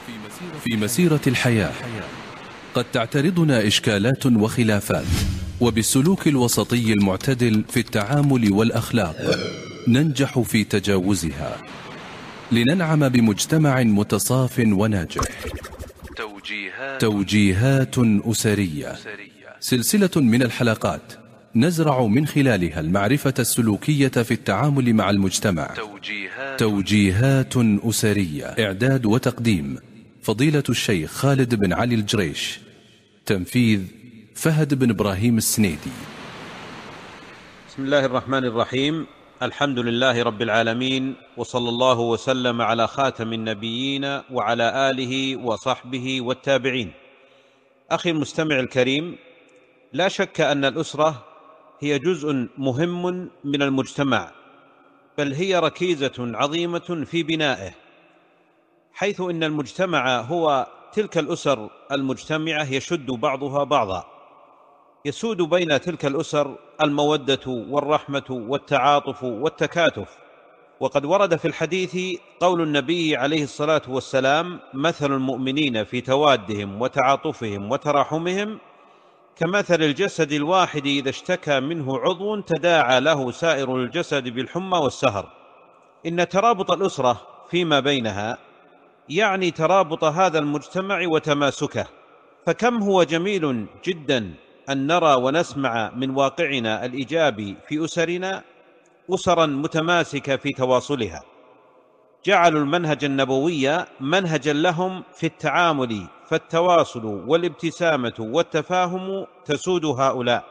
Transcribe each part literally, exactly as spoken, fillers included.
في مسيرة الحياة قد تعترضنا إشكالات وخلافات، وبالسلوك الوسطي المعتدل في التعامل والأخلاق ننجح في تجاوزها لننعم بمجتمع متصاف وناجح. توجيهات, توجيهات أسرية، سلسلة من الحلقات نزرع من خلالها المعرفة السلوكية في التعامل مع المجتمع. توجيهات, توجيهات أسرية، إعداد وتقديم فضيلة الشيخ خالد بن علي الجريش، تنفيذ فهد بن إبراهيم السنيدي. بسم الله الرحمن الرحيم. الحمد لله رب العالمين، وصلى الله وسلم على خاتم النبيين وعلى آله وصحبه والتابعين. أخي المستمع الكريم، لا شك أن الأسرة هي جزء مهم من المجتمع، بل هي ركيزة عظيمة في بنائه، حيث إن المجتمع هو تلك الأسر المجتمعة يشد بعضها بعضا، يسود بين تلك الأسر المودة والرحمة والتعاطف والتكاتف. وقد ورد في الحديث قول النبي عليه الصلاة والسلام: مثل المؤمنين في توادهم وتعاطفهم وتراحمهم كمثل الجسد الواحد إذا اشتكى منه عضو تداعى له سائر الجسد بالحمى والسهر. إن ترابط الأسرة فيما بينها يعني ترابط هذا المجتمع وتماسكه، فكم هو جميل جدا أن نرى ونسمع من واقعنا الإيجابي في أسرنا أسرا متماسكة في تواصلها، جعلوا المنهج النبوي منهجا لهم في التعامل، فالتواصل والابتسامة والتفاهم تسود هؤلاء،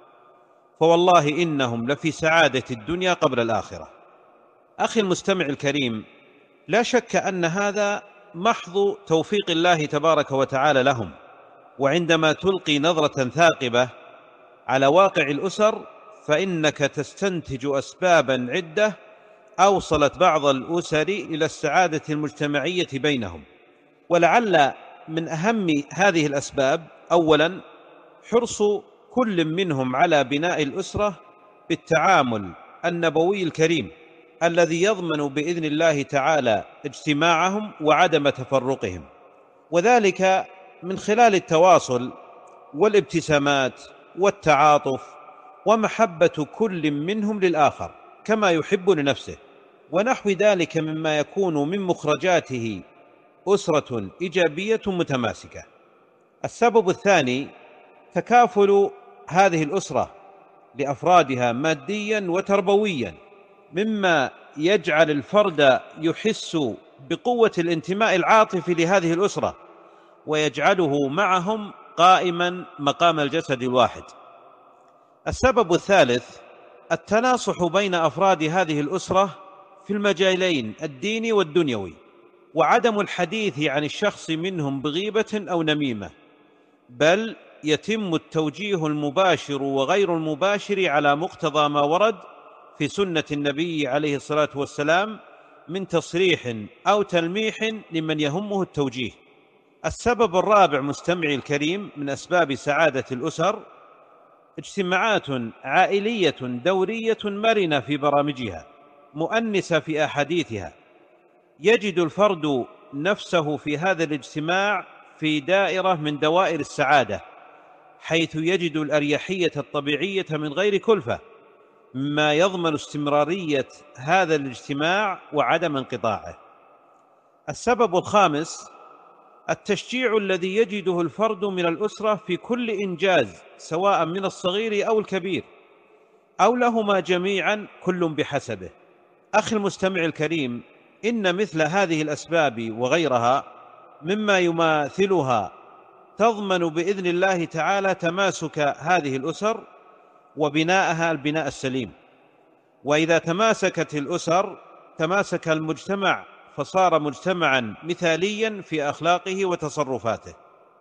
فوالله إنهم لفي سعادة الدنيا قبل الآخرة. أخي المستمع الكريم، لا شك أن هذا محض توفيق الله تبارك وتعالى لهم، وعندما تلقي نظرة ثاقبة على واقع الأسر فإنك تستنتج أسبابا عدة أوصلت بعض الأسر إلى السعادة المجتمعية بينهم. ولعل من أهم هذه الأسباب أولا حرص كل منهم على بناء الأسرة بالتعامل النبوي الكريم الذي يضمن بإذن الله تعالى اجتماعهم وعدم تفرقهم، وذلك من خلال التواصل والابتسامات والتعاطف ومحبة كل منهم للآخر كما يحب لنفسه، ونحو ذلك مما يكون من مخرجاته أسرة إيجابية متماسكة. السبب الثاني تكافل هذه الأسرة لأفرادها ماديا وتربويا، مما يجعل الفرد يحس بقوة الانتماء العاطفي لهذه الأسرة ويجعله معهم قائما مقام الجسد الواحد. السبب الثالث التناصح بين أفراد هذه الأسرة في المجالين الديني والدنيوي، وعدم الحديث عن الشخص منهم بغيبة أو نميمة، بل يتم التوجيه المباشر وغير المباشر على مقتضى ما ورد في سنة النبي عليه الصلاة والسلام من تصريح أو تلميح لمن يهمه التوجيه. السبب الرابع مستمعي الكريم من أسباب سعادة الأسر اجتماعات عائلية دورية مرنة في برامجها، مؤنسة في أحاديثها، يجد الفرد نفسه في هذا الاجتماع في دائرة من دوائر السعادة، حيث يجد الأريحية الطبيعية من غير كلفة، مما يضمن استمرارية هذا الاجتماع وعدم انقطاعه. السبب الخامس التشجيع الذي يجده الفرد من الأسرة في كل إنجاز، سواء من الصغير أو الكبير أو لهما جميعا، كل بحسبه. أخي المستمع الكريم، إن مثل هذه الأسباب وغيرها مما يماثلها تضمن بإذن الله تعالى تماسك هذه الأسر وبناءها البناء السليم. وإذا تماسكت الأسر تماسك المجتمع، فصار مجتمعا مثاليا في أخلاقه وتصرفاته.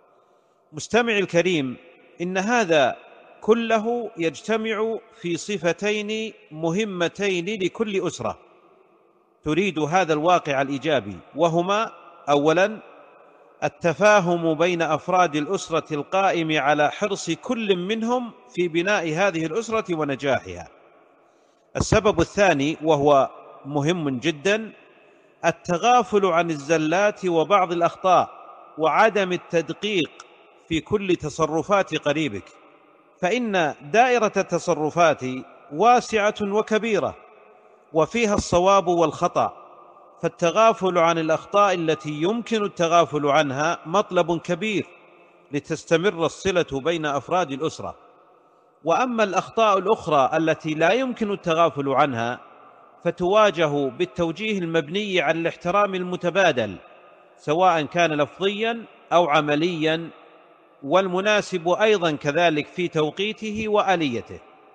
مستمعي الكريم، إن هذا كله يجتمع في صفتين مهمتين لكل أسرة تريد هذا الواقع الإيجابي، وهما أولا التفاهم بين أفراد الأسرة القائم على حرص كل منهم في بناء هذه الأسرة ونجاحها. السبب الثاني وهو مهم جدا التغافل عن الزلات وبعض الأخطاء وعدم التدقيق في كل تصرفات قريبك، فإن دائرة التصرفات واسعة وكبيرة وفيها الصواب والخطأ، فالتغافل عن الأخطاء التي يمكن التغافل عنها مطلب كبير لتستمر الصلة بين أفراد الأسرة. وأما الأخطاء الأخرى التي لا يمكن التغافل عنها فتواجه بالتوجيه المبني على الاحترام المتبادل، سواء كان لفظيا أو عمليا، والمناسب أيضا كذلك في توقيته وآليته.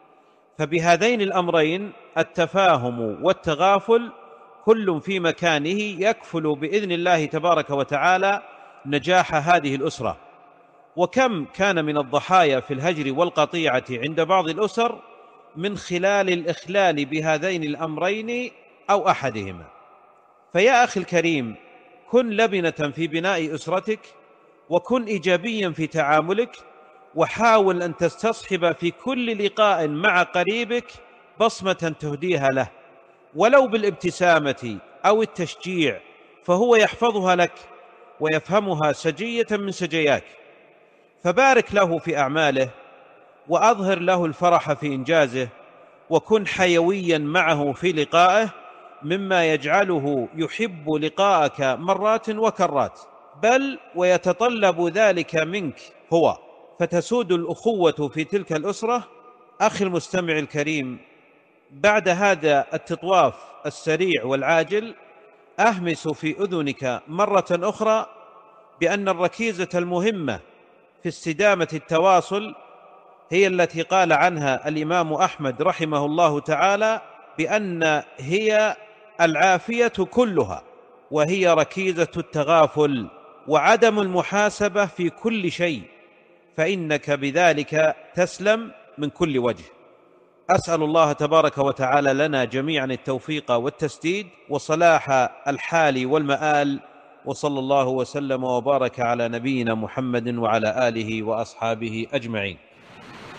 فبهذين الأمرين التفاهم والتغافل كل في مكانه يكفل بإذن الله تبارك وتعالى نجاح هذه الأسرة. وكم كان من الضحايا في الهجر والقطيعة عند بعض الأسر من خلال الإخلال بهذين الأمرين أو أحدهما. فيا أخي الكريم، كن لبنة في بناء أسرتك، وكن إيجابيا في تعاملك، وحاول أن تستصحب في كل لقاء مع قريبك بصمة تهديها له، ولو بالابتسامة أو التشجيع، فهو يحفظها لك ويفهمها سجية من سجياك. فبارك له في أعماله، وأظهر له الفرح في إنجازه، وكن حيويا معه في لقائه، مما يجعله يحب لقاءك مرات وكرات، بل ويتطلب ذلك منك هو، فتسود الأخوة في تلك الأسرة. أخي المستمع الكريم، بعد هذا التطواف السريع والعاجل أهمس في أذنك مرة أخرى بأن الركيزة المهمة في استدامة التواصل هي التي قال عنها الإمام أحمد رحمه الله تعالى بأن هي العافية كلها، وهي ركيزة التغافل وعدم المحاسبة في كل شيء، فإنك بذلك تسلم من كل وجه. أسأل الله تبارك وتعالى لنا جميعا التوفيق والتسديد وصلاح الحال والمآل، وصلى الله وسلم وبارك على نبينا محمد وعلى آله وأصحابه أجمعين.